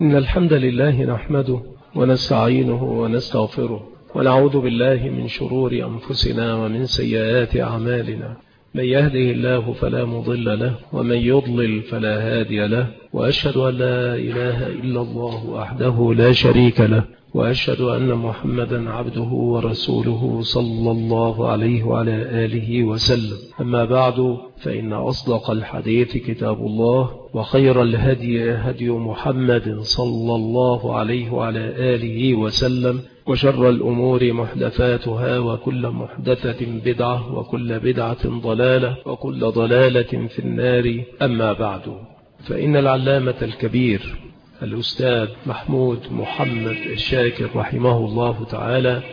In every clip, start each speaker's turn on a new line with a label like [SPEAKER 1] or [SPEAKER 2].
[SPEAKER 1] إن الحمد لله نحمده ونستعينه ونستغفره ونعوذ بالله من شرور أنفسنا ومن سيئات أعمالنا. من يهده الله فلا مضل له ومن يضلل فلا هادي له، وأشهد أن لا إله إلا الله وحده لا شريك له، وأشهد أن محمدا عبده ورسوله صلى الله عليه وعلى آله وسلم. أما بعد، فإن أصدق الحديث كتاب الله، وخير الهدي هدي محمد صلى الله عليه وعلى آله وسلم، وشر الأمور محدثاتها، وكل محدثة بدعة، وكل بدعة ضلالة، وكل ضلالة في النار. أما بعد، فإن العلامة الكبير الأستاذ محمود محمد الشاكر رحمه الله تعالى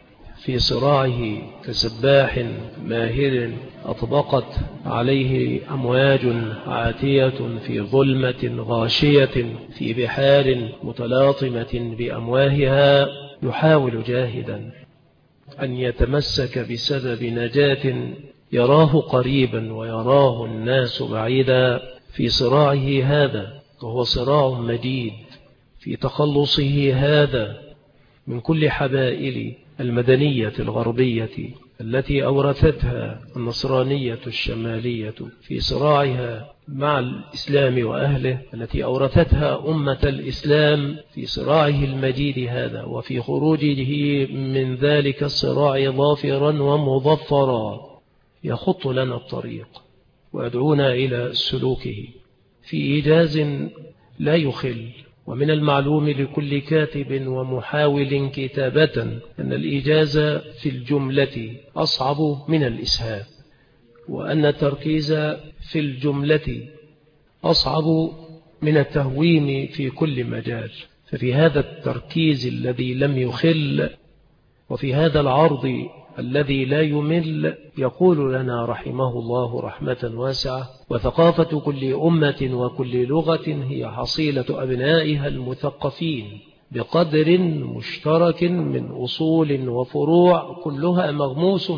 [SPEAKER 1] في صراعه كسباح ماهر أطبقت عليه أمواج عاتية في ظلمة غاشية في بحار متلاطمة بأمواهها، يحاول جاهدا أن يتمسك بسبب نجاة يراه قريبا ويراه الناس بعيدا في صراعه هذا، وهو صراع مجيد في تخلصه هذا من كل حبائل المدنية الغربية التي أورثتها النصرانية الشمالية، في صراعها مع الإسلام وأهله التي أورثتها أمة الإسلام في صراعه المجيد هذا، وفي خروجه من ذلك الصراع ظافرا ومظفرا يخط لنا الطريق ويدعونا إلى سلوكه في إيجاز لا يخل. ومن المعلوم لكل كاتب ومحاول كتابة أن الإيجاز في الجملة أصعب من الإسهاب، وأن التركيز في الجملة أصعب من التهوين في كل مجال. ففي هذا التركيز الذي لم يخل، وفي هذا العرض الذي لا يمل، يقول لنا رحمه الله رحمة واسعة: وثقافة كل أمة وكل لغة هي حصيلة أبنائها المثقفين بقدر مشترك من أصول وفروع، كلها مغموس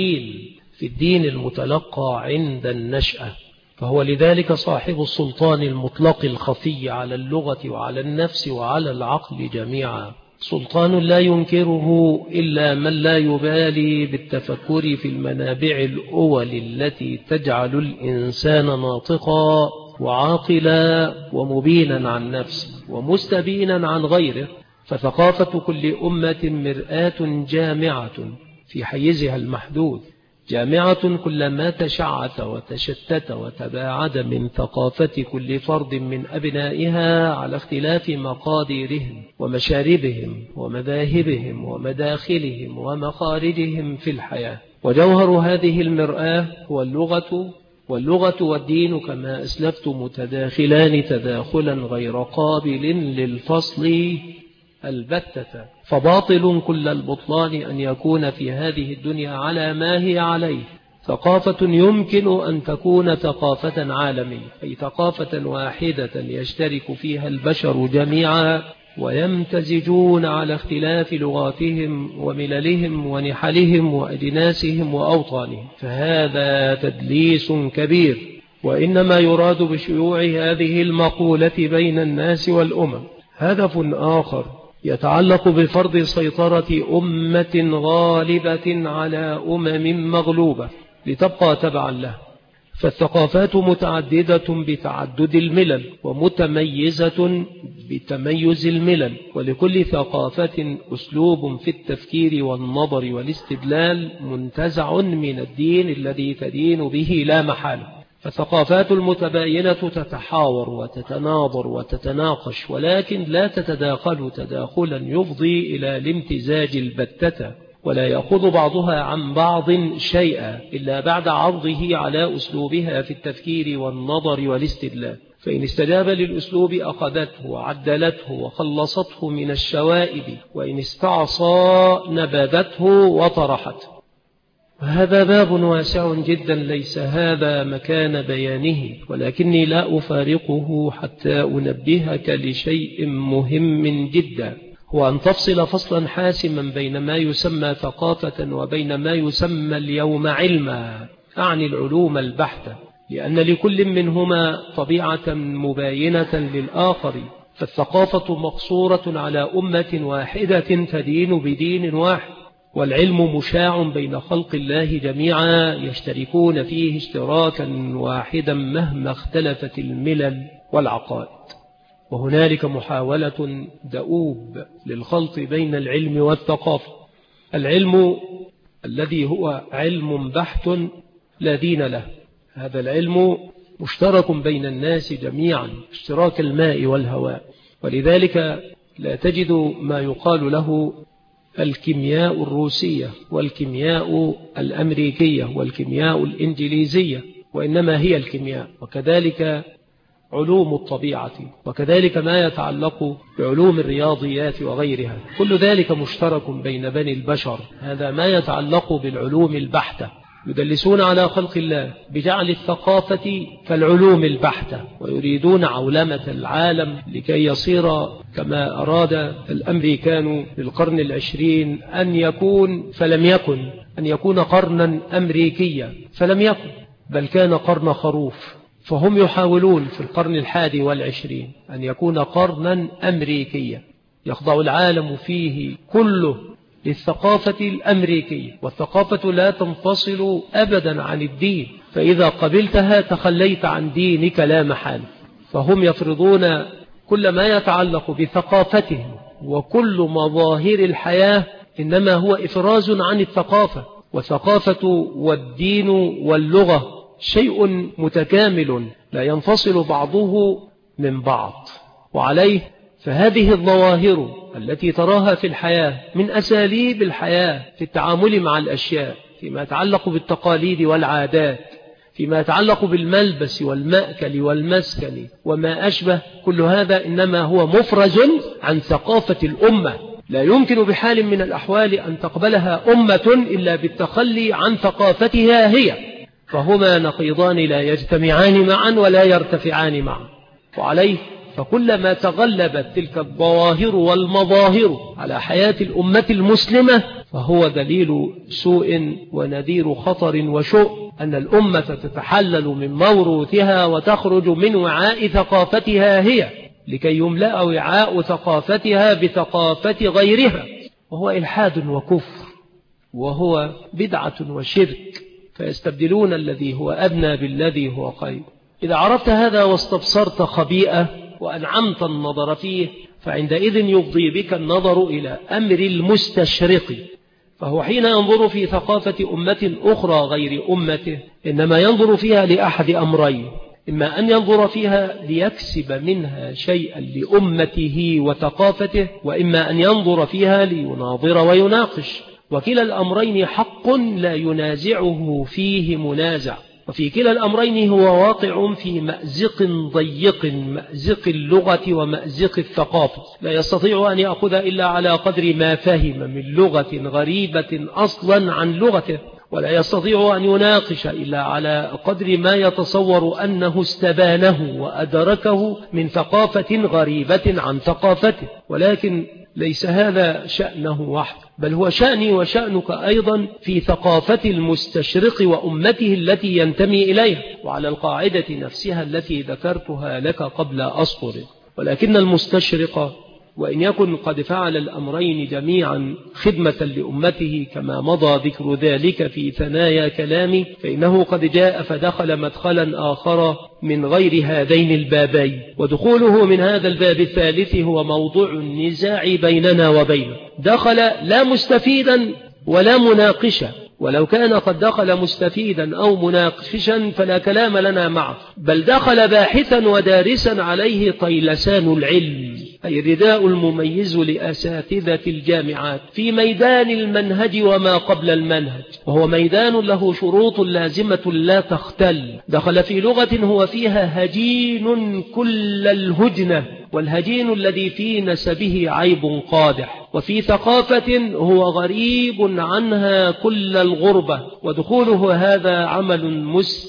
[SPEAKER 1] في الدين المتلقى عند النشأة. فهو لذلك صاحب السلطان المطلق الخفي على اللغة وعلى النفس وعلى العقل جميعا، سلطان لا ينكره إلا من لا يبالي بالتفكر في المنابع الأول التي تجعل الإنسان ناطقا وعاقلا ومبينا عن نفسه ومستبينا عن غيره. فثقافة كل أمة مرآة جامعة في حيزها المحدود، جامعة كلما تشعث وتشتت وتباعد من ثقافة كل فرد من أبنائها على اختلاف مقاديرهم ومشاربهم ومذاهبهم ومداخلهم ومخارجهم في الحياة. وجوهر هذه المرآة هو واللغة والدين كما أسلفت متداخلان تداخلا غير قابل للفصل البتة. فباطل كل البطلان أن يكون في هذه الدنيا على ما هي عليه ثقافة يمكن أن تكون ثقافة عالمية، أي ثقافة واحدة يشترك فيها البشر جميعا ويمتزجون على اختلاف لغاتهم ومللهم ونحلهم وأجناسهم وأوطانهم. فهذا تدليس كبير، وإنما يراد بشيوع هذه المقولة بين الناس والأمم هدف آخر يتعلق بفرض سيطرة أمة غالبة على أمم مغلوبة لتبقى تبعا له. فالثقافات متعددة بتعدد الملل، ومتميزة بتميز الملل، ولكل ثقافة أسلوب في التفكير والنظر والاستدلال منتزع من الدين الذي تدين به لا محالة. فالثقافات المتباينة تتحاور وتتناظر وتتناقش، ولكن لا تتداخل تداخلا يفضي إلى الامتزاج البتة، ولا يأخذ بعضها عن بعض شيئا إلا بعد عرضه على أسلوبها في التفكير والنظر والاستدلال. فإن استجاب للأسلوب أخذته وعدلته وخلصته من الشوائب، وإن استعصى نبذته وطرحته. وهذا باب واسع جدا، ليس هذا مكان بيانه، ولكني لا أفارقه حتى أنبهك لشيء مهم جدا، هو أن تفصل فصلا حاسما بين ما يسمى ثقافة وبين ما يسمى اليوم علما، أعني العلوم البحتة، لأن لكل منهما طبيعة مباينة للآخر. فالثقافة مقصورة على أمة واحدة تدين بدين واحد، والعلم مشاع بين خلق الله جميعا يشتركون فيه اشتراكا واحدا مهما اختلفت الملل والعقائد. وهنالك محاولة دؤوب للخلط بين العلم والثقافة. العلم الذي هو علم بحت لا دين له، هذا العلم مشترك بين الناس جميعا اشتراك الماء والهواء، ولذلك لا تجد ما يقال له الكيمياء الروسية والكيمياء الأمريكية والكيمياء الإنجليزية، وإنما هي الكيمياء. وكذلك علوم الطبيعة، وكذلك ما يتعلق بعلوم الرياضيات وغيرها، كل ذلك مشترك بين بني البشر. هذا ما يتعلق بالعلوم البحتة. يدلسون على خلق الله بجعل الثقافة كالعلوم البحتة، ويريدون عولمة العالم لكي يصير كما أراد الأمريكان في القرن العشرين أن يكون، فلم يكن، أن يكون قرنا أمريكيا فلم يكن، بل كان قرن خروف. فهم يحاولون في القرن 21 أن يكون قرنا أمريكيا يخضع العالم فيه كله للثقافة الأمريكية، والثقافة لا تنفصل أبدا عن الدين، فإذا قبلتها تخليت عن دينك لا محال. فهم يفرضون كل ما يتعلق بثقافتهم، وكل مظاهر الحياة إنما هو إفراز عن الثقافة. والثقافة والدين واللغة شيء متكامل لا ينفصل بعضه من بعض. وعليه فهذه الظواهر التي تراها في الحياة من أساليب الحياة في التعامل مع الأشياء، فيما يتعلق بالتقاليد والعادات، فيما يتعلق بالملبس والمأكل والمسكن وما أشبه، كل هذا إنما هو مفرز عن ثقافة الأمة. لا يمكن بحال من الأحوال أن تقبلها أمة إلا بالتخلي عن ثقافتها هي، فهما نقيضان لا يجتمعان معا ولا يرتفعان معا. وعليه فكلما تغلبت تلك الظواهر والمظاهر على حياة الأمة المسلمة فهو دليل سوء ونذير خطر وشؤم، أن الأمة تتحلل من موروثها وتخرج من وعاء ثقافتها هي لكي يملأ وعاء ثقافتها بثقافة غيرها، وهو إلحاد وكفر، وهو بدعة وشرك، فيستبدلون الذي هو أدنى بالذي هو خير. إذا عرفت هذا واستبصرت خبيئة وأنعمت النظر فيه، فعندئذ يفضي بك النظر إلى أمر المستشرق، فهو حين ينظر في ثقافة أمة أخرى غير أمته إنما ينظر فيها لأحد أمرين: إما أن ينظر فيها ليكسب منها شيئا لأمته وثقافته، وإما أن ينظر فيها ليناظر ويناقش، وكلا الأمرين حق لا ينازعه فيه منازع، وفي كلا الأمرين هو واقع في مأزق ضيق، مأزق اللغة ومأزق الثقافة، لا يستطيع أن يأخذ إلا على قدر ما فهم من لغة غريبة أصلا عن لغته، ولا يستطيع أن يناقش إلا على قدر ما يتصور أنه استبانه وأدركه من ثقافة غريبة عن ثقافته. ولكن ليس هذا شأنه وحده، بل هو شأني وشأنك أيضا في ثقافة المستشرق وأمته التي ينتمي إليها، وعلى القاعدة نفسها التي ذكرتها لك قبل أسطر. ولكن المستشرق وإن يكن قد فعل الأمرين جميعا خدمة لأمته كما مضى ذكر ذلك في ثنايا كلامي، فإنه قد جاء فدخل مدخلا آخر من غير هذين البابين، ودخوله من هذا الباب الثالث هو موضوع النزاع بيننا وبينه. دخل لا مستفيدا ولا مناقشا، ولو كان قد دخل مستفيدا أو مناقشا فلا كلام لنا معه، بل دخل باحثا ودارسا عليه طيلسان العلم، أي الرداء المميز لأساتذة الجامعات في ميدان المنهج وما قبل المنهج، وهو ميدان له شروط لازمة لا تختل. دخل في لغة هو فيها هجين كل الهجنة، والهجين الذي في نسبه عيب قادح، وفي ثقافة هو غريب عنها كل الغربة. ودخوله هذا عمل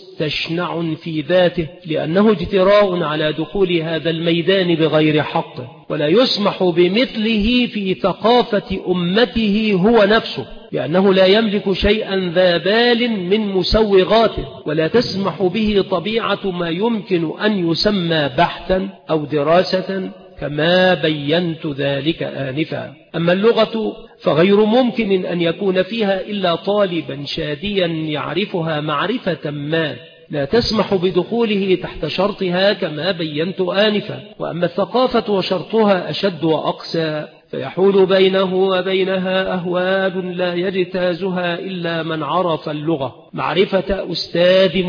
[SPEAKER 1] مستشنع في ذاته، لأنه اجتراء على دخول هذا الميدان بغير حقه، ولا يسمح بمثله في ثقافة أمته هو نفسه، لأنه لا يملك شيئا ذا بال من مسوغاته، ولا تسمح به طبيعة ما يمكن أن يسمى بحثا أو دراسة كما بينت ذلك آنفا. أما اللغة فغير ممكن أن يكون فيها إلا طالبا شاديا يعرفها معرفة ما لا تسمح بدخوله تحت شرطها كما بينت آنفا. وأما الثقافة وشرطها أشد وأقسى، فيحول بينه وبينها أهوال لا يجتازها إلا من عرف اللغة معرفة أستاذ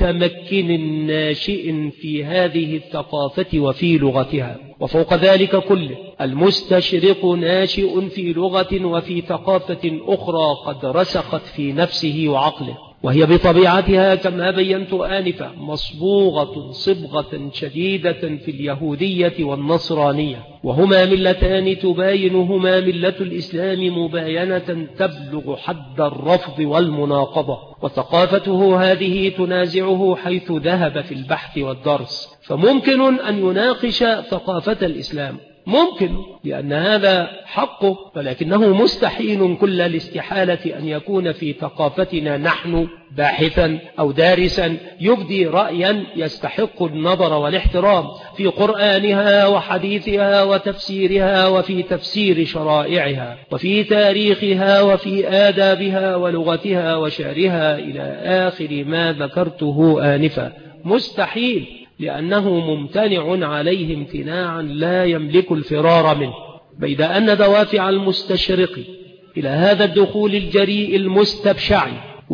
[SPEAKER 1] متمكن ناشئ في هذه الثقافة وفي لغتها. وفوق ذلك كله المستشرق ناشئ في لغة وفي ثقافة أخرى قد رسخت في نفسه وعقله، وهي بطبيعتها كما بينت آنفا مصبوغة صبغة شديدة في اليهودية والنصرانية، وهما ملتان تباينهما ملة الإسلام مباينة تبلغ حد الرفض والمناقضة، وثقافته هذه تنازعه حيث ذهب في البحث والدرس. فممكن أن يناقش ثقافة الإسلام، ممكن، لأن هذا حقه، ولكنه مستحيل كل الاستحالة أن يكون في ثقافتنا نحن باحثا أو دارسا يبدي رأيا يستحق النظر والاحترام في قرآنها وحديثها وتفسيرها وفي تفسير شرائعها وفي تاريخها وفي آدابها ولغتها وشعرها إلى آخر ما ذكرته آنفا. مستحيل، لأنه ممتنع عليه امتناعا لا يملك الفرار منه. بيد أن دوافع المستشرق إلى هذا الدخول الجريء المستبشع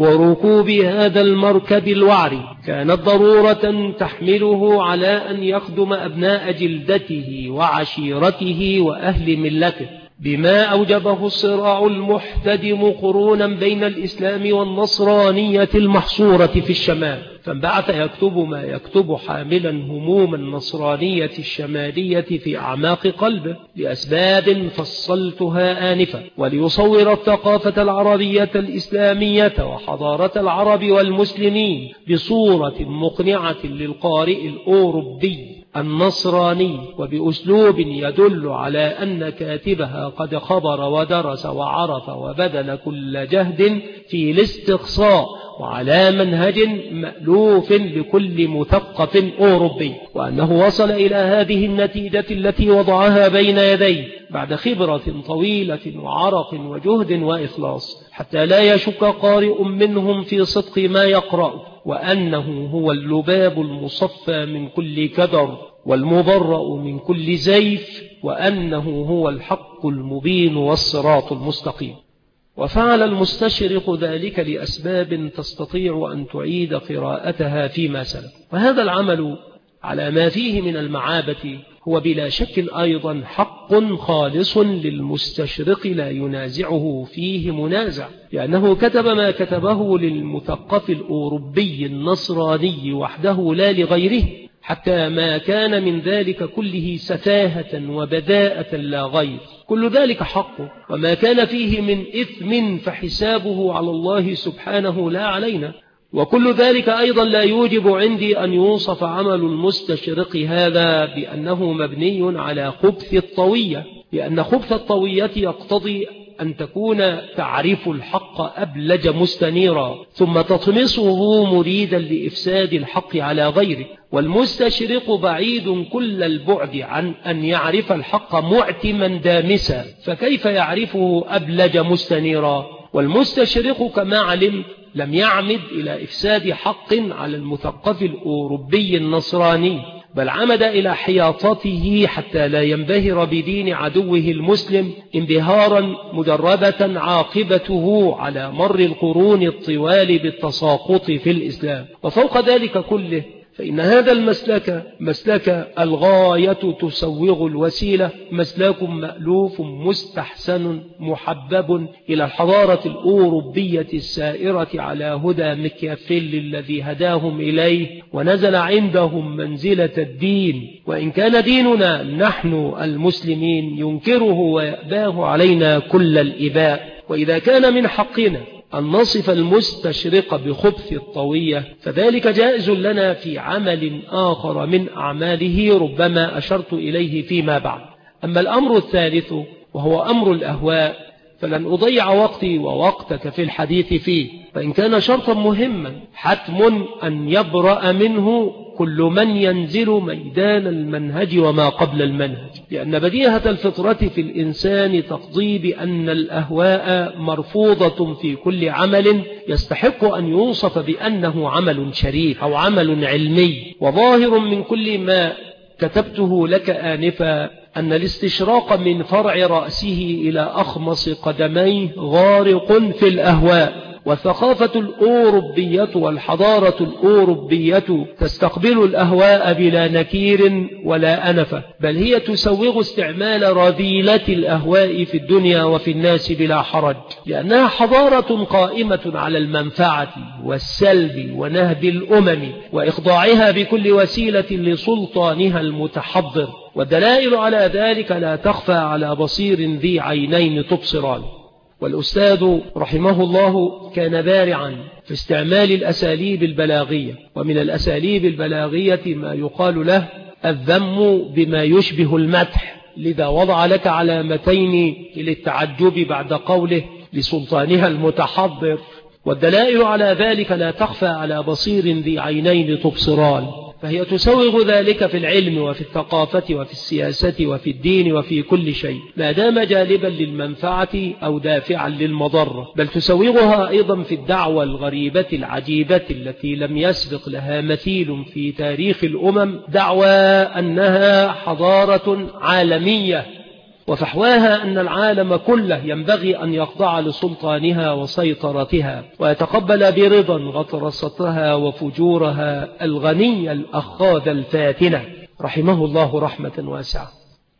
[SPEAKER 1] وركوب هذا المركب الوعري كانت ضرورة تحمله على أن يخدم أبناء جلدته وعشيرته وأهل ملته، بما أوجبه الصراع المحتدم قرونا بين الإسلام والنصرانية المحصورة في الشمال. فانبعث يكتب ما يكتب حاملا هموم النصرانية الشمالية في أعماق قلبه لأسباب فصلتها آنفا، وليصور الثقافة العربية الإسلامية وحضارة العرب والمسلمين بصورة مقنعة للقارئ الأوروبي النصراني وبأسلوب يدل على أن كاتبها قد خبر ودرس وعرف وبذل كل جهد في الاستقصاء وعلى منهج مألوف لكل مثقف أوروبي، وأنه وصل إلى هذه النتيجة التي وضعها بين يديه بعد خبرة طويلة وعرق وجهد وإخلاص، حتى لا يشك قارئ منهم في صدق ما يقرأ، وأنه هو اللباب المصفى من كل كدر والمبرأ من كل زيف، وأنه هو الحق المبين والصراط المستقيم. وفعل المستشرق ذلك لأسباب تستطيع أن تعيد قراءتها فيما سلف، وهذا العمل على ما فيه من المعابة هو بلا شك أيضا حق خالص للمستشرق لا ينازعه فيه منازع، لأنه كتب ما كتبه للمثقف الأوروبي النصراني وحده لا لغيره، حتى ما كان من ذلك كله سفاهة وبذاءة لا غير. كل ذلك حقه، وما كان فيه من إثم فحسابه على الله سبحانه لا علينا. وكل ذلك أيضا لا يوجب عندي أن يوصف عمل المستشرق هذا بأنه مبني على خبث الطوية، لأن خبث الطوية يقتضي أن تكون تعرف الحق أبلج مستنيرا ثم تطمسه مريدا لإفساد الحق على غيره، والمستشرق بعيد كل البعد عن أن يعرف الحق معتما دامسا، فكيف يعرفه أبلج مستنيرا؟ والمستشرق كما علم لم يعمد إلى إفساد حق على المثقف الأوروبي النصراني، بل عمد إلى حياطته حتى لا ينبهر بدين عدوه المسلم انبهارا مجربة عاقبته على مر القرون الطوال بالتساقط في الإسلام. وفوق ذلك كله فإن هذا مسلك الغاية تسوغ الوسيلة، مسلك مألوف مستحسن محبب إلى الحضارة الأوروبية السائرة على هدى مكيافيل الذي هداهم إليه ونزل عندهم منزلة الدين، وإن كان ديننا نحن المسلمين ينكره ويأباه علينا كل الإباء. وإذا كان من حقنا أن نصف المستشرق بخبث الطوية فذلك جائز لنا في عمل آخر من أعماله ربما أشرت إليه فيما بعد. أما الأمر الثالث وهو أمر الأهواء فلن أضيع وقتي ووقتك في الحديث فيه، فإن كان شرطا مهما حتم أن يبرأ منه كل من ينزل ميدان المنهج وما قبل المنهج، لأن بديهة الفطرة في الإنسان تقضي بأن الأهواء مرفوضة في كل عمل يستحق أن يوصف بأنه عمل شريف أو عمل علمي. وظاهر من كل ما كتبته لك آنفا أن الاستشراق من فرع رأسه إلى أخمص قدميه غارق في الأهواء، والثقافة الأوروبية والحضارة الأوروبية تستقبل الأهواء بلا نكير ولا أنفة، بل هي تسوغ استعمال رذيلة الأهواء في الدنيا وفي الناس بلا حرج، لأنها حضارة قائمة على المنفعة والسلب ونهب الأمم وإخضاعها بكل وسيلة لسلطانها المتحضر، والدلائل على ذلك لا تخفى على بصير ذي عينين تبصران. والأستاذ رحمه الله كان بارعا في استعمال الأساليب البلاغية، ومن الأساليب البلاغية ما يقال له الذم بما يشبه المدح، لذا وضع لك علامتين للتعجب بعد قوله لسلطانها المتحضر، والدلائل على ذلك لا تخفى على بصير ذي عينين تبصران، فهي تسوغ ذلك في العلم وفي الثقافة وفي السياسة وفي الدين وفي كل شيء ما دام جالبا للمنفعة أو دافعا للمضرة، بل تسوغها أيضا في الدعوة الغريبة العجيبة التي لم يسبق لها مثيل في تاريخ الأمم، دعوى أنها حضارة عالمية، وفحواها أن العالم كله ينبغي أن يخضع لسلطانها وسيطرتها ويتقبل برضا غطرستها وفجورها الغنية الأخاذ الفاتنة، رحمه الله رحمة واسعة.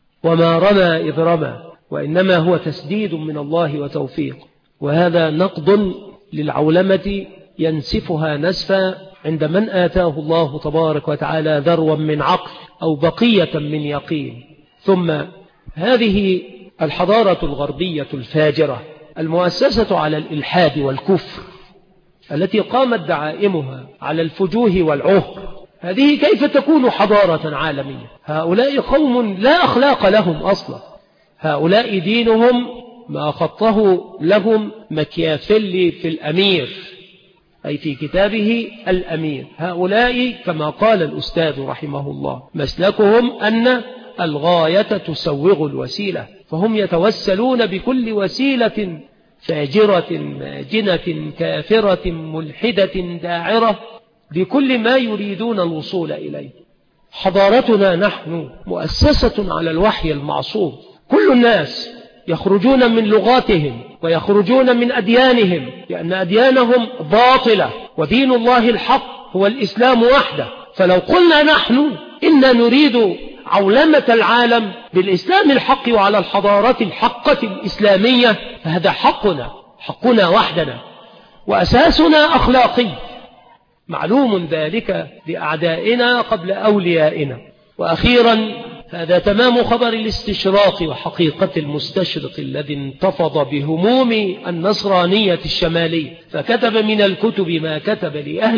[SPEAKER 1] وما رمى إذ رمى، وإنما هو تسديد من الله وتوفيق، وهذا نقد للعولمة ينسفها نسفا عند من آتاه الله تبارك وتعالى ذروا من عقل أو بقية من يقين. ثم هذه الحضارة الغربية الفاجرة المؤسسة على الإلحاد والكفر التي قامت دعائمها على الفجوه والعهر، هذه كيف تكون حضارة عالمية؟ هؤلاء قوم لا أخلاق لهم أصلا، هؤلاء دينهم ما خطه لهم مكيافيلي في الأمير، أي في كتابه الأمير. هؤلاء كما قال الأستاذ رحمه الله مسلكهم أن الغاية تسوغ الوسيلة، فهم يتوسلون بكل وسيلة فاجرة ماجنة كافرة ملحدة داعرة بكل ما يريدون الوصول إليه. حضارتنا نحن مؤسسة على الوحي المعصوم، كل الناس يخرجون من لغاتهم ويخرجون من أديانهم، لأن أديانهم باطلة ودين الله الحق هو الإسلام وحده. فلو قلنا نحن إن نريد عولمة العالم بالإسلام الحق وعلى الحضارة الحقة الإسلامية، فهذا حقنا وحدنا، وأساسنا أخلاقي معلوم ذلك لأعدائنا قبل أوليائنا. وأخيرا هذا تمام خبر الاستشراق وحقيقة المستشرق الذي انتفض بهموم النصرانية الشمالية، فكتب من الكتب ما كتب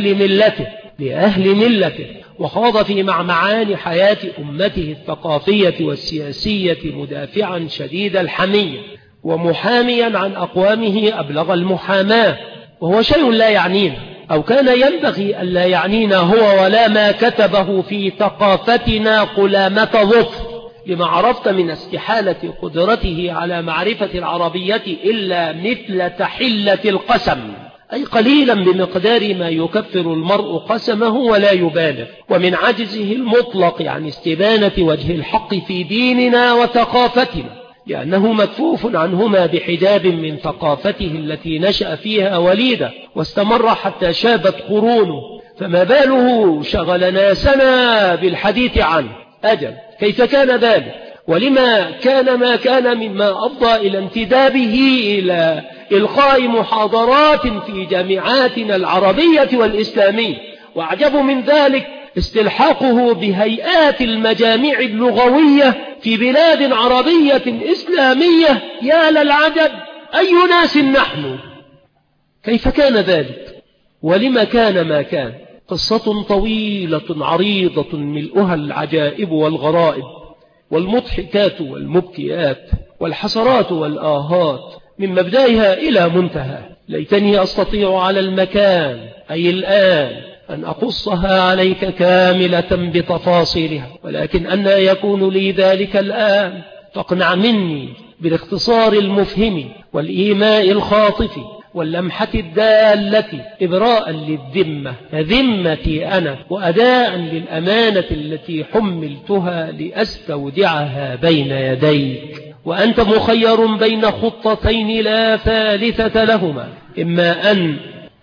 [SPEAKER 1] لأهل ملته وخاض في معمعان حياة أمته الثقافية والسياسية مدافعا شديد الحمية ومحاميا عن أقوامه أبلغ المحاماة، وهو شيء لا يعنينا أو كان ينبغي أن لا يعنينا هو ولا ما كتبه في ثقافتنا قلامة ظفر، لما عرفت من استحالة قدرته على معرفة العربية إلا مثل تحلة القسم، أي قليلا بمقدار ما يكفر المرء قسمه ولا يبالغ، ومن عجزه المطلق عن استبانة وجه الحق في ديننا وثقافتنا، لأنه مكفوف عنهما بحجاب من ثقافته التي نشأ فيها وليدا واستمر حتى شابت قرونه، فما باله شغل ناسنا بالحديث عنه. أجل كيف كان ذلك؟ ولما كان ما كان مما أفضى إلى انتدابه إلى إلقاء محاضرات في جامعاتنا العربية والإسلامية، وأعجب من ذلك استلحاقه بهيئات المجامع اللغوية في بلاد عربية إسلامية. يا للعجب، أي ناس نحن؟ كيف كان ذلك؟ ولما كان ما كان؟ قصة طويلة عريضة ملؤها العجائب والغرائب والمضحكات والمبكيات والحسرات والآهات من مبدأها إلى منتهى. ليتني أستطيع على المكان أي الآن أن أقصها عليك كاملة بتفاصيلها، ولكن أن يكون لي ذلك الآن. فاقنع مني بالاختصار المفهم والإيماء الخاطف واللمحة الدالة إبراء للذمة ذمتي أنا، وأداء للأمانة التي حملتها لأستودعها بين يديك. وأنت مخير بين خطتين لا ثالثة لهما، إما أن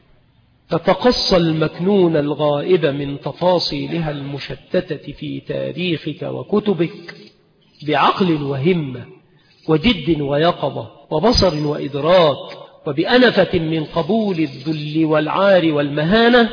[SPEAKER 1] تتقصى المكنون الغائب من تفاصيلها المشتتة في تاريخك وكتبك بعقل وهمة وجد ويقظة وبصر وإدراك وبأنفة من قبول الذل والعار والمهانة،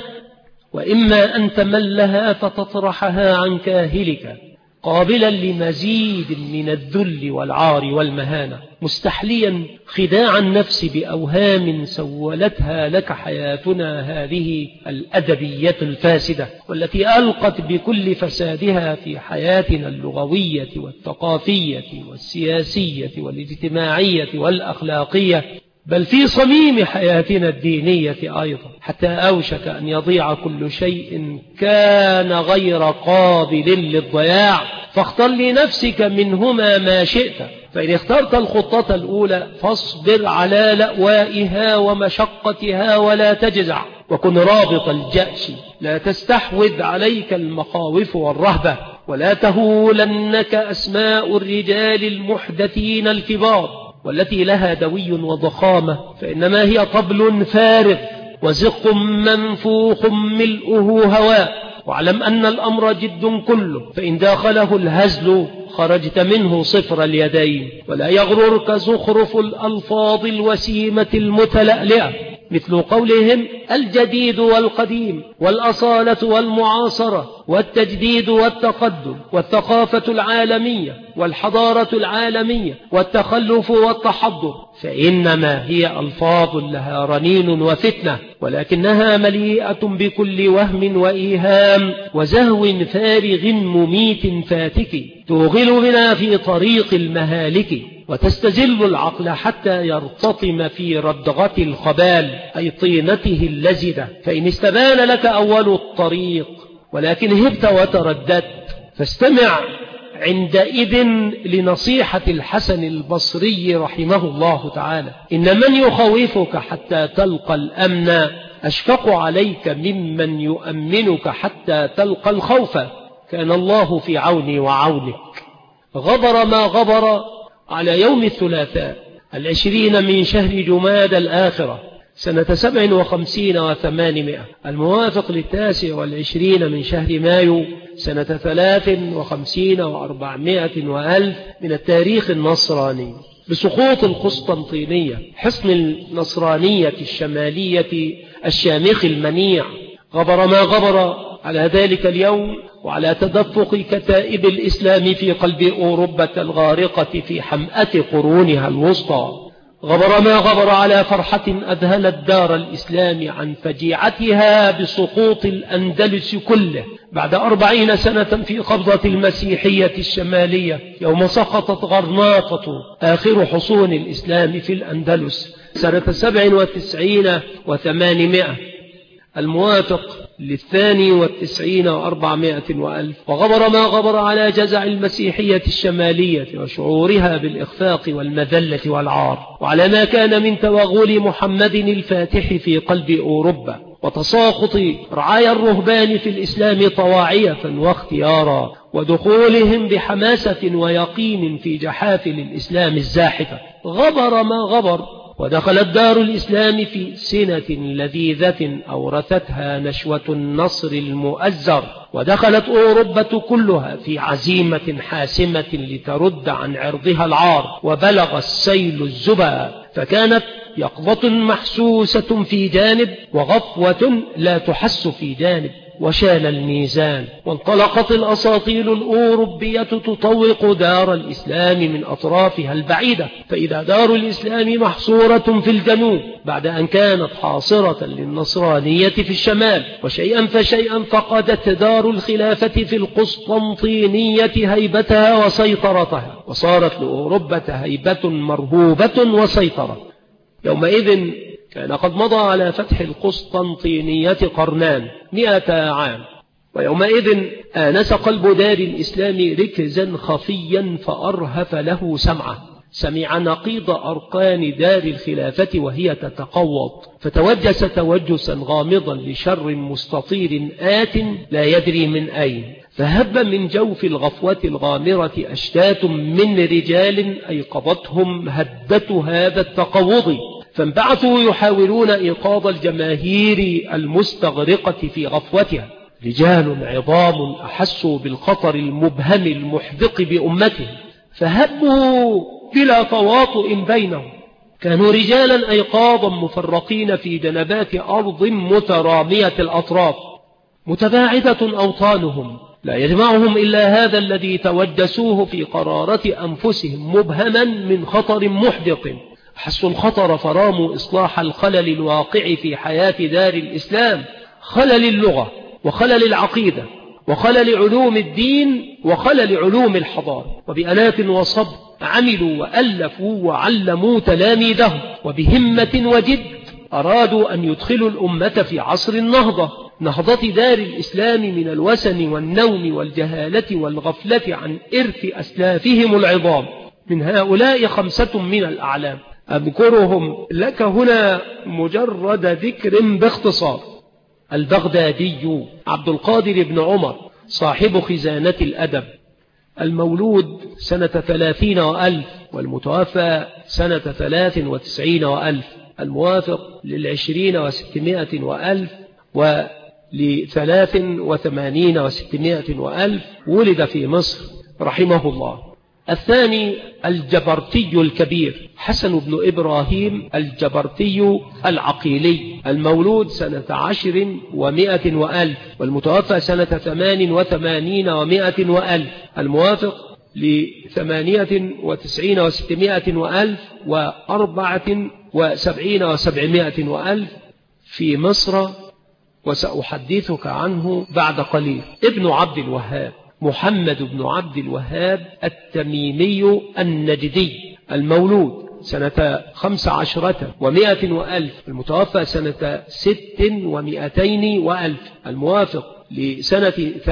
[SPEAKER 1] وإما أن تملها فتطرحها عن كاهلك قابلا لمزيد من الذل والعار والمهانة، مستحليا خداع النفس بأوهام سولتها لك حياتنا هذه الأدبية الفاسدة، والتي ألقت بكل فسادها في حياتنا اللغوية والثقافية والسياسية والاجتماعية والأخلاقية، بل في صميم حياتنا الدينية أيضا، حتى أوشك أن يضيع كل شيء كان غير قابل للضياع. فاختر لنفسك منهما ما شئت، فإن اخترت الخطة الأولى فاصبر على لأوائها ومشقتها ولا تجزع، وكن رابط الجأش، لا تستحوذ عليك المخاوف والرهبة، ولا تهولنك أسماء الرجال المحدثين الكبار والتي لها دوي وضخامة، فإنما هي طبل فارغ وزق منفوخ ملؤه هواء. واعلم أن الأمر جد كله، فإن داخله الهزل خرجت منه صفر اليدين. ولا يغررك زخرف الألفاظ الوسيمة المتلألئة، مثل قولهم الجديد والقديم والأصالة والمعاصرة والتجديد والتقدم والثقافة العالمية والحضارة العالمية والتخلف والتحضر، فإنما هي ألفاظ لها رنين وفتنة، ولكنها مليئة بكل وهم وإيهام وزهو فارغ مميت فاتك، توغل بنا في طريق المهالك، وتستزل العقل حتى يرتطم في ردغة الخبال أي طينته اللزدة. فإن استبان لك أول الطريق ولكن هبت وترددت، فاستمع عندئذ لنصيحة الحسن البصري رحمه الله تعالى: إن من يخوفك حتى تلقى الأمن أشفق عليك ممن يؤمنك حتى تلقى الخوف. كان الله في عوني وعونك. غبر ما غبر على يوم الثلاثاء 20 من شهر جماد الآخرة سنة 57 و800 الموافق 29 من شهر مايو سنة 53 و400 وألف من التاريخ النصراني، بسقوط القسطنطينية حصن النصرانية الشمالية الشامخ المنيع. غبر ما غبر على ذلك اليوم وعلى تدفق كتائب الإسلام في قلب أوروبا الغارقة في حمأة قرونها الوسطى. غبر ما غبر على فرحة أذهلت دار الإسلام عن فجيعتها بسقوط الأندلس كله بعد 40 سنة في قبضة المسيحية الشمالية، يوم سقطت غرناطة آخر حصون الإسلام في الأندلس سنة 97 و800 الموافق 92 و400 وألف. وغبر ما غبر على جزع المسيحية الشمالية وشعورها بالإخفاق والمذلة والعار، وعلى ما كان من توغل محمد الفاتح في قلب أوروبا وتساقط رعايا الرهبان في الإسلام طواعية واختيارا، ودخولهم بحماسة ويقين في جحافل الإسلام الزاحفة. غبر ما غبر ودخلت دار الإسلام في سنة لذيذة أورثتها نشوة النصر المؤزر، ودخلت أوروبا كلها في عزيمة حاسمة لترد عن عرضها العار، وبلغ السيل الزبا، فكانت يقظة محسوسة في جانب وغفوة لا تحس في جانب، وشال الميزان، وانطلقت الأساطيل الأوروبية تطوق دار الإسلام من أطرافها البعيدة، فإذا دار الإسلام محصورة في الجنوب بعد أن كانت حاصرة للنصرانية في الشمال، وشيئا فشيئا فقدت دار الخلافة في القسطنطينية هيبتها وسيطرتها، وصارت لأوروبا هيبة مرهوبة وسيطرة. يومئذ كان قد مضى على فتح القسطنطينية قرنان 100 عام، ويومئذ آنس قلب دار الإسلام ركزا خفيا فأرهف له سمعه، سمع نقيض أركان دار الخلافة وهي تتقوض، فتوجس توجسا غامضا لشر مستطير آت لا يدري من أين، فهب من جوف الغفوة الغامرة أشتات من رجال أيقظتهم هدة هذا التقوض، فانبعثوا يحاولون إيقاظ الجماهير المستغرقة في غفوتها، رجال عظام أحسوا بالخطر المبهم المحدق بأمته، فهبوا بلا تواطؤ بينهم، كانوا رجالا أيقاظا مفرقين في جنبات أرض مترامية الأطراف، متباعدة أوطانهم، لا يجمعهم إلا هذا الذي توجسوه في قرارة أنفسهم مبهما من خطر محدق، حسوا الخطر فراموا إصلاح الخلل الواقع في حياة دار الإسلام، خلل اللغة وخلل العقيدة وخلل علوم الدين وخلل علوم الحضارة، وبأنات وصبر عملوا وألفوا وعلموا تلاميذهم، وبهمة وجد أرادوا أن يدخلوا الأمة في عصر النهضة، نهضة دار الإسلام من الوسن والنوم والجهالة والغفلة عن إرث أسلافهم العظام. من هؤلاء 5 من الأعلام أذكرهم لك هنا مجرد ذكر باختصار: البغدادي عبد القادر بن عمر صاحب خزانة الأدب، المولود سنة 30 وألف والمتوفى سنة 93 وألف، الموافق ل20 و600 وألف ول83 و600 وألف، ولد في مصر رحمه الله. الثاني الجبرتي الكبير حسن بن إبراهيم الجبرتي العقيلي، المولود سنة 10 و100 وألف والمتوفى سنة 88 و100 وألف، الموافق ل98 و600 وألف و74 و700 وألف في مصر، وسأحدثك عنه بعد قليل. ابن عبد الوهاب محمد بن عبد الوهاب التميمي النجدي، المولود سنة 15 و100 وألف، المتوفى سنة 6 و200 وألف، الموافق لسنة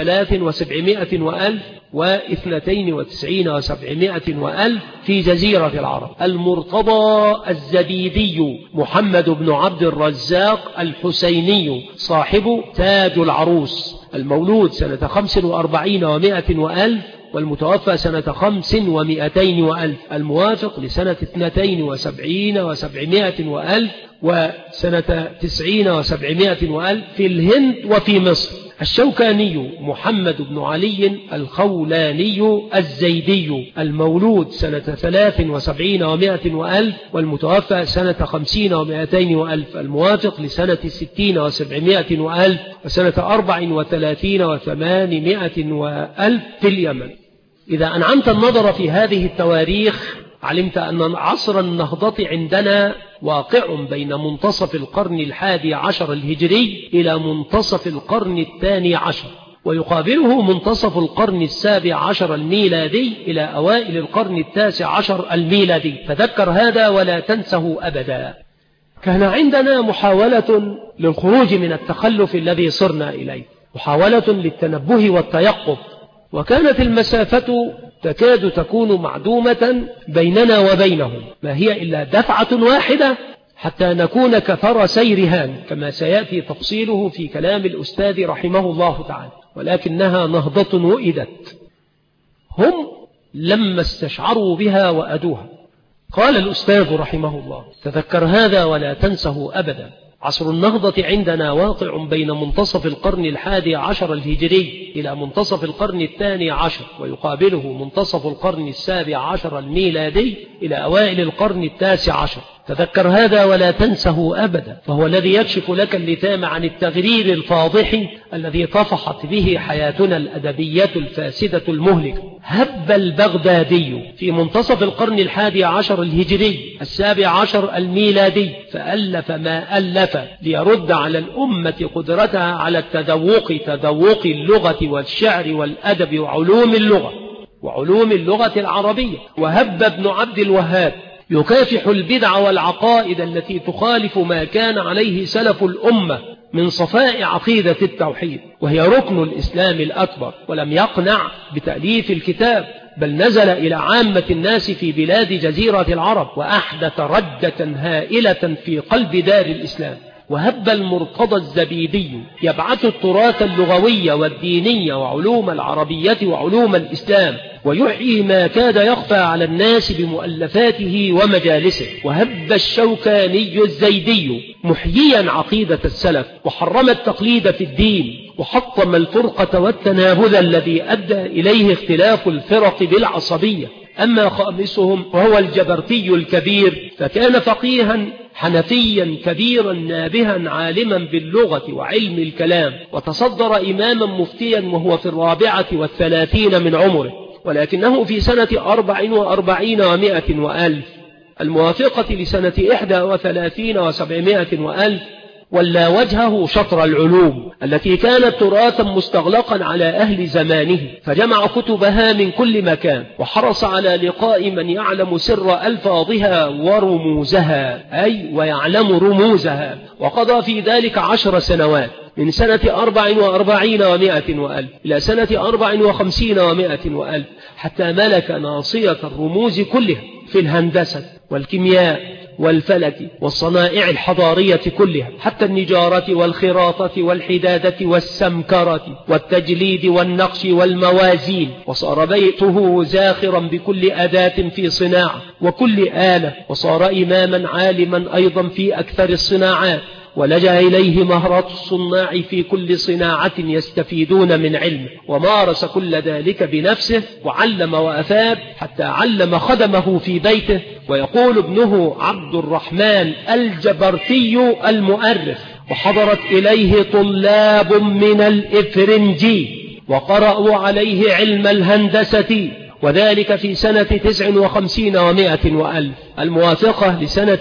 [SPEAKER 1] 73 وألف و92 و700 وألف في جزيرة العرب. المرتضى الزبيدي محمد بن عبد الرزاق الحسيني صاحب تاج العروس، المولود سنة 45 و100 وألف والمتوفى سنة 5 و200 وألف، الموافق لسنة 72 و700 وألف وسنة 90 و700 وألف في الهند وفي مصر. الشوكاني محمد بن علي الخولاني الزيدي، المولود سنة 73 و100 وألف والمتوفى سنة 50 و200 وألف، الموافق لسنة 60 و700 وألف وسنة 34 و800 وألف في اليمن. إذا أنعمت النظر في هذه التواريخ علمت أن عصر النهضة عندنا واقع بين منتصف القرن 11 الهجري إلى منتصف القرن 12، ويقابله منتصف القرن 17 الميلادي إلى أوائل القرن 19 الميلادي، تذكر هذا ولا تنسه أبدا. كان عندنا محاولة للخروج من التخلف الذي صرنا إليه، محاولة للتنبه والتيقظ، وكانت المسافة تكاد تكون معدومة بيننا وبينهم، ما هي إلا دفعة واحدة حتى نكون كفرسي رهان، كما سيأتي تفصيله في كلام الأستاذ رحمه الله تعالى، ولكنها نهضة وئدت، هم لما استشعروا بها وأدوها. قال الأستاذ رحمه الله: تذكر هذا ولا تنسه أبدا، عصر النهضة عندنا واقع بين منتصف القرن 11 الهجري إلى منتصف القرن 12، ويقابله منتصف القرن 17 الميلادي إلى أوائل القرن 19. تذكر هذا ولا تنسه أبدا، فهو الذي يكشف لك اللثام عن التغرير الفاضح الذي طفحت به حياتنا الأدبية الفاسدة المهلكة. هب البغدادي في منتصف القرن 11 الهجري 17 الميلادي فألف ما ألف ليرد على الأمة قدرتها على تذوق اللغة والشعر والأدب وعلوم اللغة العربية. وهب ابن عبد الوهاب يكافح البدع والعقائد التي تخالف ما كان عليه سلف الأمة من صفاء عقيدة التوحيد، وهي ركن الإسلام الأكبر. ولم يقنع بتأليف الكتاب، بل نزل إلى عامة الناس في بلاد جزيرة العرب، وأحدث ردة هائلة في قلب دار الإسلام. وهب المرتضى الزبيدي يبعث التراث اللغوي والديني وعلوم العربية وعلوم الإسلام، ويحيي ما كاد يخفى على الناس بمؤلفاته ومجالسه. وهب الشوكاني الزيدي محييا عقيدة السلف، وحرم التقليد في الدين، وحطم الفرقة والتنابذ الذي أدى إليه اختلاف الفرق بالعصبية. أما خامسهم وهو الجبرتي الكبير، فكان فقيها حنفيا كبيرا نابها عالما باللغة وعلم الكلام، وتصدر إماما مفتيا وهو في 34 من عمره، ولكنه في سنة 44 و100 وألف الموافقة لسنة 31 و700 وألف ولا وجهه شطر العلوم التي كانت تراثا مستغلقا على أهل زمانه، فجمع كتبها من كل مكان، وحرص على لقاء من يعلم سر ألفاظها ورموزها، أي ويعلم رموزها، وقضى في ذلك 10 سنوات، من سنة 44 و100 وألف إلى سنة 54 و100 وألف، حتى ملك ناصية الرموز كلها في الهندسة والكيمياء والفلك والصنائع الحضارية كلها، حتى النجارة والخراطة والحدادة والسمكرة والتجليد والنقش والموازين. وصار بيته زاخرا بكل أداة في صناعة وكل آلة، وصار إماما عالما أيضا في أكثر الصناعات، ولجأ إليه مهرات الصناع في كل صناعة يستفيدون من علمه، ومارس كل ذلك بنفسه، وعلم وأفاد حتى علم خدمه في بيته. ويقول ابنه عبد الرحمن الجبرتي المؤرخ: وحضرت إليه طلاب من الإفرنجي وقرأوا عليه علم الهندسة، وذلك في سنة 59 و100 وألف الموافقة لسنة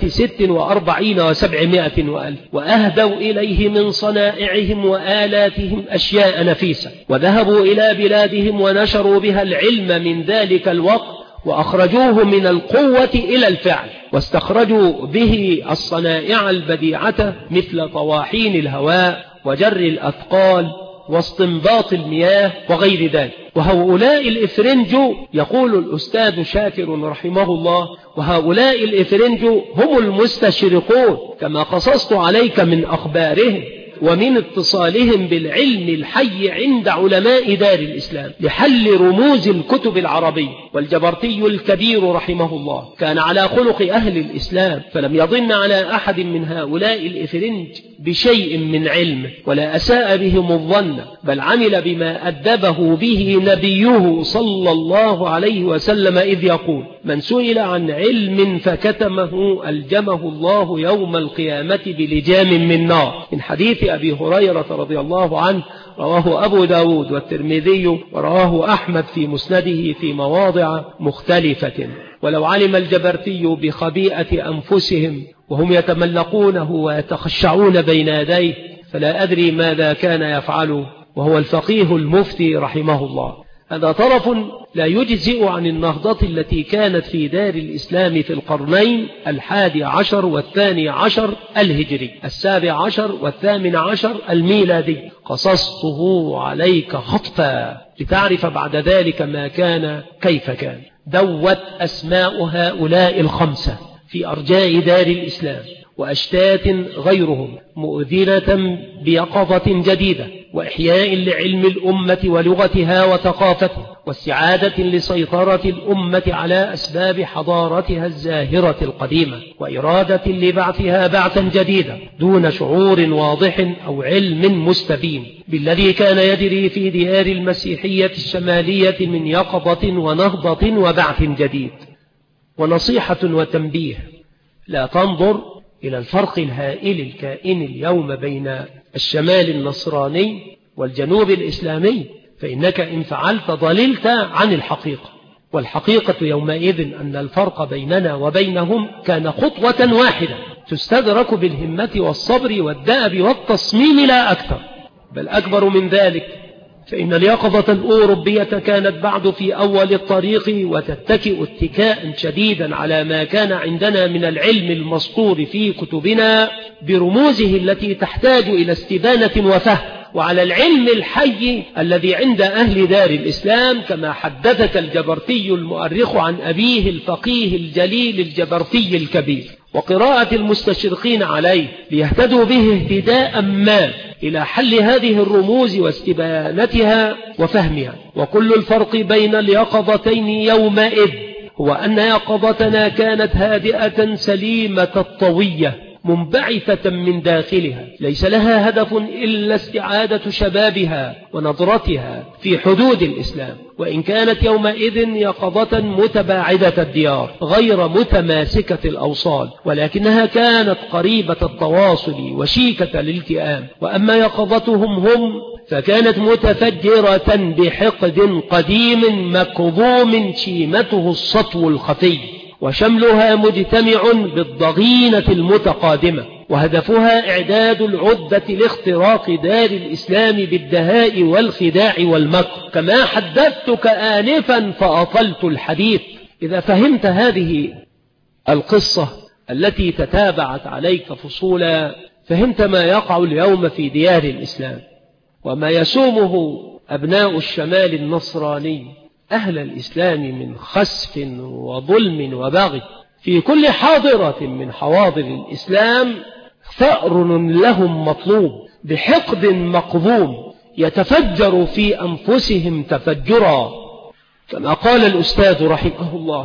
[SPEAKER 1] 46 و700 وألف، وأهدوا إليه من صنائعهم وآلاتهم أشياء نفيسة، وذهبوا إلى بلادهم ونشروا بها العلم من ذلك الوقت، وأخرجوه من القوة إلى الفعل، واستخرجوا به الصنائع البديعة مثل طواحين الهواء وجر الأثقال واستنباط المياه وغير ذلك. وهؤلاء الإفرنج، يقول الأستاذ شاكر رحمه الله، وهؤلاء الإفرنج هم المستشرقون، كما قصصت عليك من أخبارهم ومن اتصالهم بالعلم الحي عند علماء دار الإسلام لحل رموز الكتب العربية. والجبرتي الكبير رحمه الله كان على خلق أهل الإسلام، فلم يظن على أحد من هؤلاء الإفرنج بشيء من علمه، ولا أساء بهم الظن، بل عمل بما أدبه به نبيه صلى الله عليه وسلم، إذ يقول: من سئل عن علم فكتمه ألجمه الله يوم القيامة بلجام من نار، من حديث أبي هريرة رضي الله عنه، رواه أبو داود والترمذي، ورواه أحمد في مسنده في مواضع مختلفة. ولو علم الجبرتي بخبيئة أنفسهم وهم يتملقونه ويتخشعون بين يديه، فلا أدري ماذا كان يفعل وهو الفقيه المفتي رحمه الله. هذا طرف لا يجزئ عن النهضة التي كانت في دار الإسلام في القرنين 11 و12 الهجري، 17 و18 الميلادي، قصصته عليك خطفا لتعرف بعد ذلك ما كان كيف كان. دوت أسماء هؤلاء الخمسة في أرجاء دار الإسلام وأشتات غيرهم، مؤذنة بيقظة جديدة وإحياء لعلم الأمة ولغتها وثقافتها، واستعادة لسيطرة الأمة على أسباب حضارتها الزاهرة القديمة، وإرادة لبعثها بعثا جديدا دون شعور واضح أو علم مستبين بالذي كان يجري في ديار المسيحية الشمالية من يقظة ونهضة وبعث جديد. ونصيحة وتنبيه: لا تنظر إلى الفرق الهائل الكائن اليوم بين الشمال النصراني والجنوب الإسلامي، فإنك إن فعلت ضللت عن الحقيقة. والحقيقة يومئذ أن الفرق بيننا وبينهم كان خطوة واحدة تستدرك بالهمة والصبر والدأب والتصميم لا أكثر، بل أكبر من ذلك فإن اليقظة الأوروبية كانت بعد في أول الطريق وتتكئ اتكاء شديدا على ما كان عندنا من العلم المسطور في كتبنا برموزه التي تحتاج إلى استبانة وفهم، وعلى العلم الحي الذي عند أهل دار الإسلام، كما حدثك الجبرتي المؤرخ عن أبيه الفقيه الجليل الجبرتي الكبير، وقراءة المستشرقين عليه ليهتدوا به اهتداء ما إلى حل هذه الرموز واستبانتها وفهمها. وكل الفرق بين اليقظتين يومئذ هو أن يقظتنا كانت هادئة سليمة الطوية منبعثة من داخلها، ليس لها هدف إلا استعادة شبابها ونظرتها في حدود الإسلام، وإن كانت يومئذ يقظة متباعدة الديار غير متماسكة الأوصال، ولكنها كانت قريبة التواصل وشيكة الالتئام. وأما يقظتهم هم فكانت متفجرة بحقد قديم مكظوم شيمته السطو الخفي، وشملها مجتمع بالضغينة المتقادمة، وهدفها إعداد العدة لاختراق دار الإسلام بالدهاء والخداع والمكر، كما حدثتك آنفا فأطلت الحديث. إذا فهمت هذه القصة التي تتابعت عليك فصولا، فهمت ما يقع اليوم في ديار الإسلام وما يسومه أبناء الشمال النصراني أهل الإسلام من خسف وظلم وبغي. في كل حاضرة من حواضر الإسلام ثأر لهم مطلوب بحقد مقذوم يتفجر في أنفسهم تفجرا، كما قال الأستاذ رحمه الله: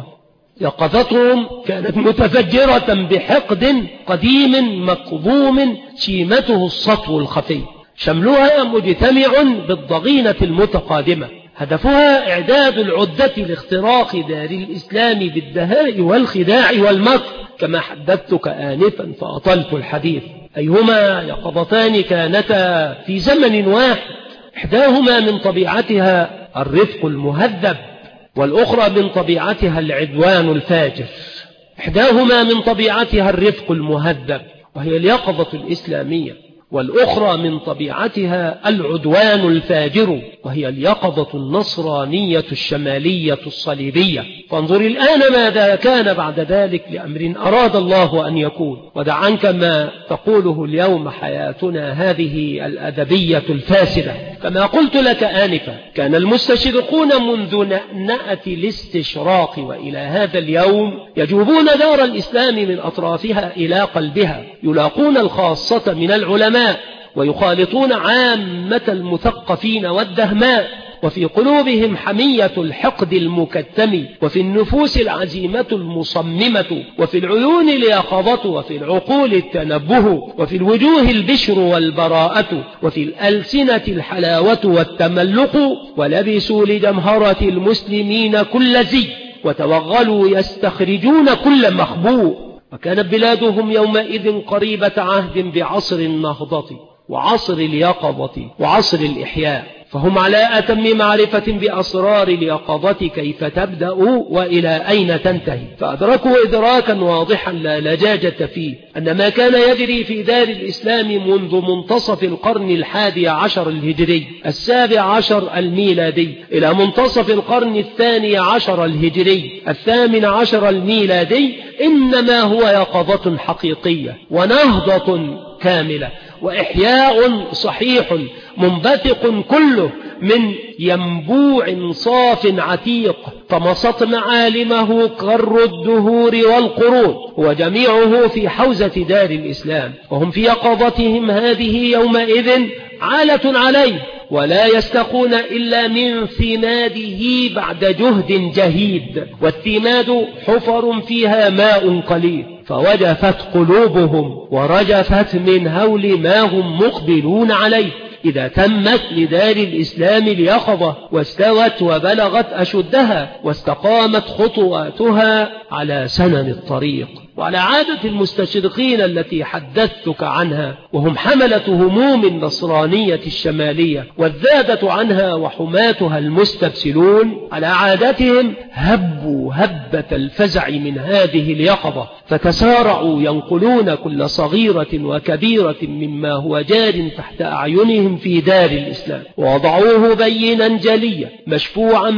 [SPEAKER 1] يقظتهم كانت متفجرة بحقد قديم مقذوم شيمته السطو الخفي، شملها مجتمع بالضغينة المتقادمة، هدفها إعداد العدة لاختراق دار الإسلام بالدهاء والخداع والمكر، كما حدثتك آنفا فأطلت الحديث. أيهما يقظتان كانتا في زمن واحد، إحداهما من طبيعتها الرفق المهذب، والأخرى من طبيعتها العدوان الفاجر. إحداهما من طبيعتها الرفق المهذب وهي اليقظة الإسلامية، والأخرى من طبيعتها العدوان الفاجر وهي اليقظة النصرانية الشمالية الصليبية. فانظر الآن ماذا كان بعد ذلك لأمر أراد الله أن يكون، ودع عنك ما تقوله اليوم حياتنا هذه الأدبية الفاسدة. كما قلت لك آنفا، كان المستشرقون منذ نأنأة الاستشراق وإلى هذا اليوم يجوبون دار الإسلام من أطرافها إلى قلبها، يلاقون الخاصة من العلماء ويخالطون عامة المثقفين والدهماء، وفي قلوبهم حمية الحقد المكتم، وفي النفوس العزيمة المصممة، وفي العيون اليقظة، وفي العقول التنبه، وفي الوجوه البشر والبراءة، وفي الألسنة الحلاوة والتملق، ولبسوا لجمهرة المسلمين كل زي، وتوغلوا يستخرجون كل مخبوء. وكانت بلادهم يومئذ قريبة عهد بعصر النهضة وعصر اليقظة وعصر الإحياء، فهم على أتم معرفة بأسرار اليقظة كيف تبدأ وإلى أين تنتهي، فأدركوا إدراكا واضحا لا لجاجة فيه أن ما كان يجري في دار الإسلام منذ منتصف القرن 11 الهجري 17 الميلادي إلى منتصف القرن 12 الهجري 18 الميلادي إنما هو يقظة حقيقية ونهضة كاملة وإحياء صحيح منبثق كله من ينبوع صاف عتيق طمست معالمه كر الدهور والقرون، وجميعه في حوزة دار الإسلام، وهم في يقظتهم هذه يومئذ عالة عليه، ولا يستقون إلا من ثماده بعد جهد جهيد، والثماد حفر فيها ماء قليل، فوجفت قلوبهم ورجفت من هول ما هم مقبلون عليه. إذا تمت لدار الإسلام اليقظة واستوت وبلغت أشدها واستقامت خطواتها على سنن الطريق، وعلى عادة المستشرقين التي حدثتك عنها، وهم حملة هموم النصرانية الشمالية والذادة عنها وحماتها المستبسلون، على عادتهم هبوا هبة الفزع من هذه اليقظة، فتسارعوا ينقلون كل صغيرة وكبيرة مما هو جار تحت أعينهم في دار الإسلام، ووضعوه بينا جليا مشفوعا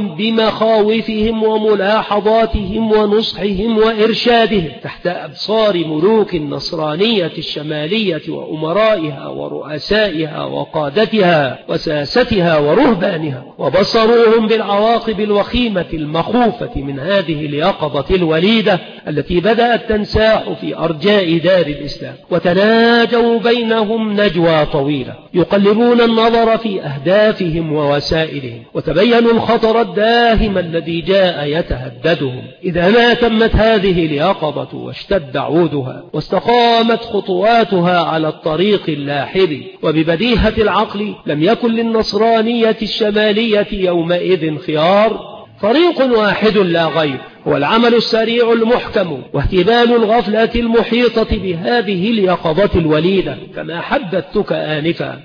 [SPEAKER 1] بمخاوفهم وملاحظاتهم ونصحهم وإرشادهم تحت أبصار ملوك النصرانية الشمالية وأمرائها ورؤسائها وقادتها وساستها ورهبانها، وبصروهم بالعواقب الوخيمة المخوفة من هذه اليقظة الوليدة التي بدأت تنساح في أرجاء دار الإسلام، وتناجوا بينهم نجوى طويلة يقلبون النظر في أهدافهم ووسائلهم، وتبينوا الخطر الداهم الذي جاء يتهددهم إذا ما تمت هذه اليقظة واشتد عودها واستقامت خطواتها على الطريق اللاحب. وببديهة العقل لم يكن للنصرانية الشمالية يومئذ خيار، طريق واحد لا غير، هو العمل السريع المحكم واهتبال الغفلة المحيطة بهذه اليقظة الوليدة كما حدثتك آنفا،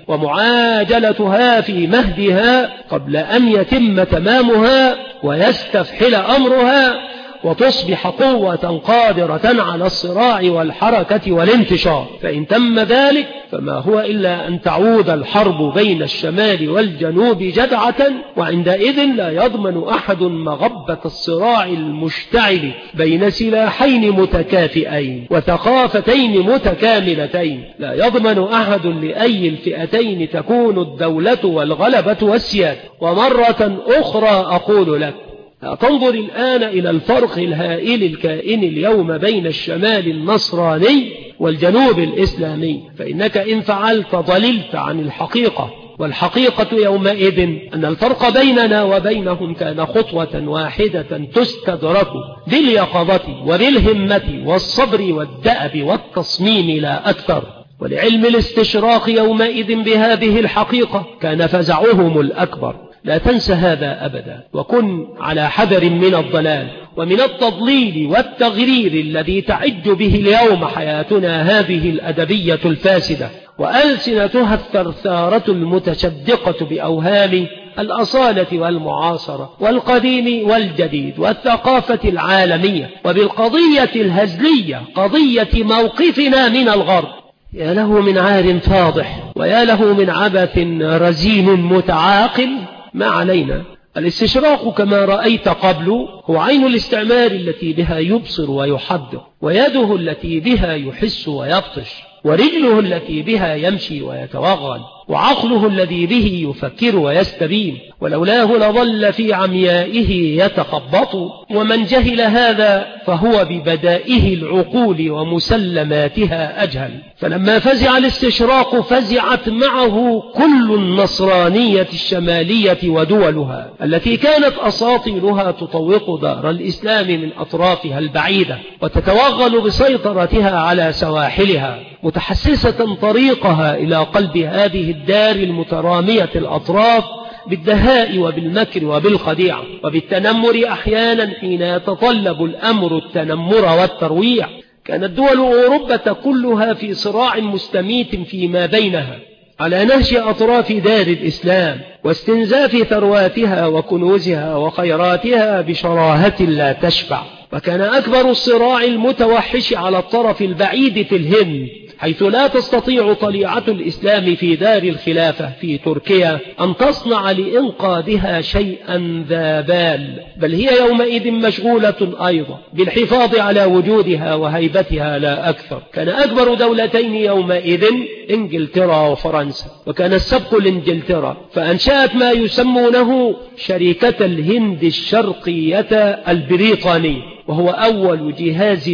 [SPEAKER 1] ومعاجلتها في مهدها قبل أن يتم تمامها ويستفحل أمرها وتصبح قوة قادرة على الصراع والحركة والانتشار. فإن تم ذلك فما هو إلا أن تعود الحرب بين الشمال والجنوب جدعة، وعندئذ لا يضمن أحد مغبة الصراع المشتعل بين سلاحين متكافئين وثقافتين متكاملتين، لا يضمن أحد لأي الفئتين تكون الدولة والغلبة والسيادة. ومرة أخرى أقول لك، تنظر الآن إلى الفرق الهائل الكائن اليوم بين الشمال النصراني والجنوب الإسلامي، فإنك إن فعلت ضللت عن الحقيقة، والحقيقة يومئذ أن الفرق بيننا وبينهم كان خطوة واحدة تستدرك باليقظة وبالهمة والصبر والدأب والتصميم لا أكثر. ولعلم الاستشراق يومئذ بهذه الحقيقة كان فزعهم الأكبر. لا تنس هذا أبدا، وكن على حذر من الضلال ومن التضليل والتغرير الذي تعج به اليوم حياتنا هذه الأدبية الفاسدة، وألسنتها الثرثارة المتشدقة بأوهام الأصالة والمعاصرة والقديم والجديد والثقافة العالمية، وبالقضية الهزلية قضية موقفنا من الغرب. يا له من عار فاضح، ويا له من عبث رزين متعاقل. ما علينا. الاستشراق كما رأيت قبل هو عين الاستعمار التي بها يبصر ويحدق، ويده التي بها يحس ويبطش، ورجله التي بها يمشي ويتوغل، وعقله الذي به يفكر ويستبين، ولولاه لظل في عميائه يتخبط. ومن جهل هذا فهو ببدائه العقول ومسلماتها أجهل. فلما فزع الاستشراق فزعت معه كل النصرانية الشمالية ودولها التي كانت أساطيلها تطوق دار الإسلام من أطرافها البعيدة وتتوغل بسيطرتها على سواحلها، متحسسة طريقها إلى قلب هذه الدار المترامية الأطراف بالدهاء وبالمكر وبالخديعة وبالتنمر أحيانا حين يتطلب الأمر التنمر والترويع. كانت دول أوروبا كلها في صراع مستميت فيما بينها على نهش أطراف دار الإسلام واستنزاف ثرواتها وكنوزها وخيراتها بشراهة لا تشبع. وكان أكبر الصراع المتوحش على الطرف البعيد في الهند، حيث لا تستطيع طليعة الإسلام في دار الخلافة في تركيا أن تصنع لإنقاذها شيئا ذا بال، بل هي يومئذ مشغولة أيضا بالحفاظ على وجودها وهيبتها لا أكثر. كان أكبر دولتين يومئذ إنجلترا وفرنسا، وكان السبق لإنجلترا فأنشأت ما يسمونه شركة الهند الشرقية البريطانية، وهو أول جهاز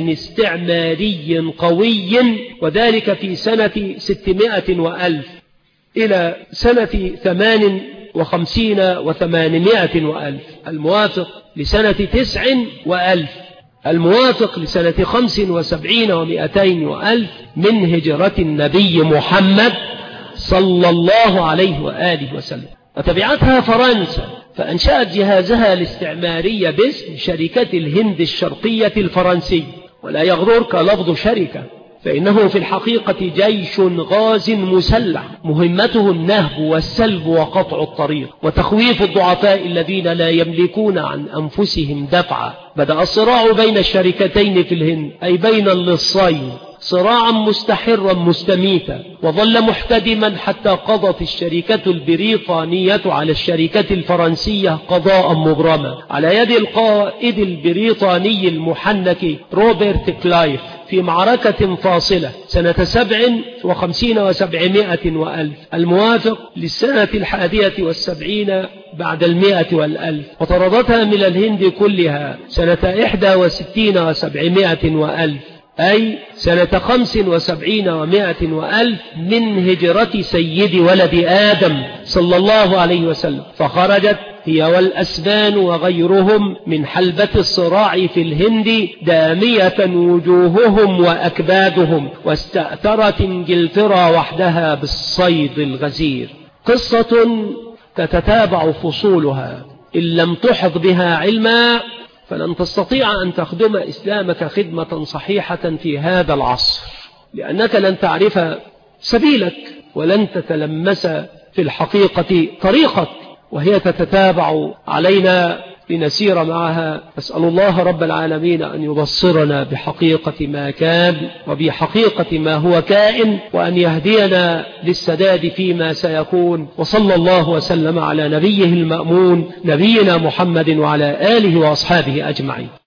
[SPEAKER 1] استعماري قوي، وذلك في سنة 600 وألف إلى سنة 58 و800 وألف، الموافق لسنة 9 وألف، الموافق لسنة 75 و200 وألف من هجرة النبي محمد صلى الله عليه وآله وسلم. وتبعتها فرنسا فأنشأت جهازها الاستعماري باسم شركة الهند الشرقية الفرنسي، ولا يغررك لفظ شركة، فإنه في الحقيقة جيش غاز مسلح مهمته النهب والسلب وقطع الطريق وتخويف الضعفاء الذين لا يملكون عن أنفسهم دفعا. بدأ الصراع بين الشركتين في الهند، أي بين اللصين، صراعا مستحرا مستميتا، وظل محتدما حتى قضت الشركة البريطانية على الشركة الفرنسية قضاء مبرما على يد القائد البريطاني المحنك روبرت كلايف في معركة فاصلة سنة 57 و700 وألف الموافق للسنة 71 بعد 100 والألف، وطردتها من الهند كلها سنة 61 و700 وألف، أي سنة 75 و100 وألف من هجرة سيد ولد آدم صلى الله عليه وسلم. فخرجت هي والأسبان وغيرهم من حلبة الصراع في الهند دامية وجوههم وأكبادهم، واستأثرت إنجلترا وحدها بالصيد الغزير. قصة تتتابع فصولها، إن لم تحط بها علما فلن تستطيع أن تخدم إسلامك خدمة صحيحة في هذا العصر، لأنك لن تعرف سبيلك ولن تتلمس في الحقيقة طريقك، وهي تتتابع علينا لنسير معها. أسأل الله رب العالمين أن يبصرنا بحقيقة ما كان وبحقيقة ما هو كائن، وأن يهدينا للسداد فيما سيكون. وصلى الله وسلم على نبيه المأمون نبينا محمد وعلى آله وأصحابه أجمعين.